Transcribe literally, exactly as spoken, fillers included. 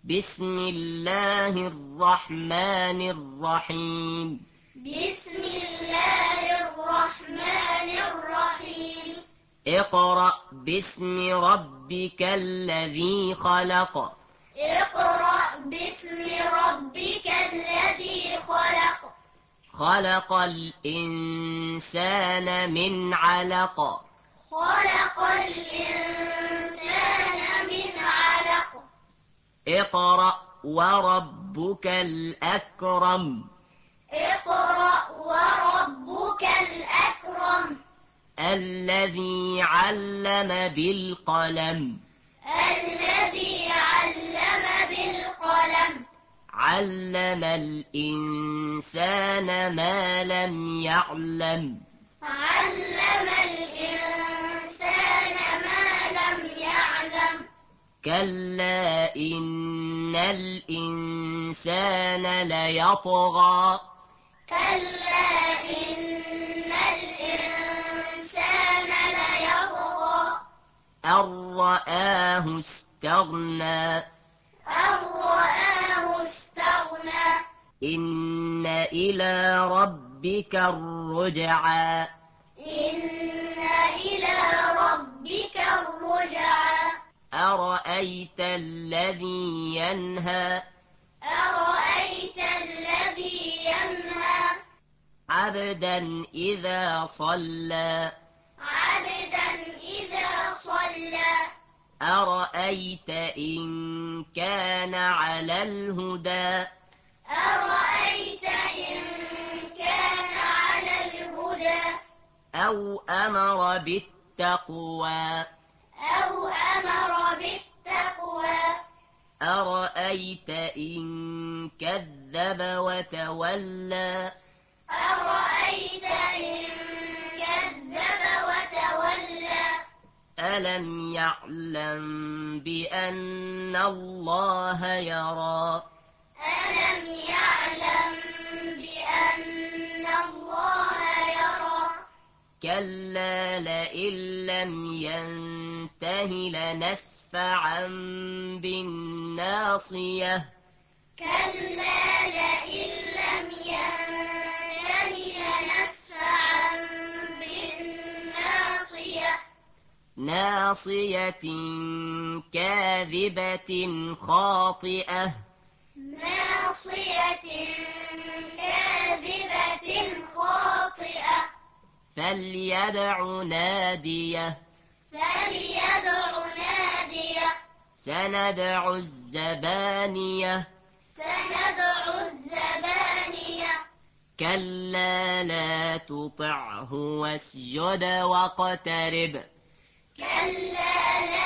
بسم الله الرحمن الرحيم بسم الله الرحمن الرحيم اقرأ باسم ربك الذي خلق اقرأ باسم ربك الذي خلق خلق الإنسان من علق خلق الإنسان من علق اقرأ وربك الأكرم اقرأ وربك الأكرم الذي علم بالقلم الذي علم بالقلم علم الإنسان ما لم يعلم علم الإنسان ما لم يعلم كلا إن الإنسان ليطغى كلا إن الإنسان ليطغى أن رآه استغنى أن رآه استغنى إن إلى ربك الرجعى إن إلى ربك الرجعى أرأيت الذي ينهى أرأيت الذي ينهى عبدا إذا صلى عبدا إذا صلى أرأيت إن كان على الهدى أرأيت إن كان على الهدى أو أمر بالتقوى أو أمر بالتقوى أرأيت إن كذب وتولى أرأيت إن كذب وتولى ألم يعلم بأن الله يرى ألم يعلم بأن الله يرى كلا لئن لم ينته لنسفعا بالناصية كلا لئن لم ينته لنسفعا بالناصية ناصية كاذبة خاطئة ناصية كاذبة خاطئة فليدع ناديه فليدع ناديه سندع الزبانية سندع الزبانية كلا لا تطعه واسجد واقترب كلا لا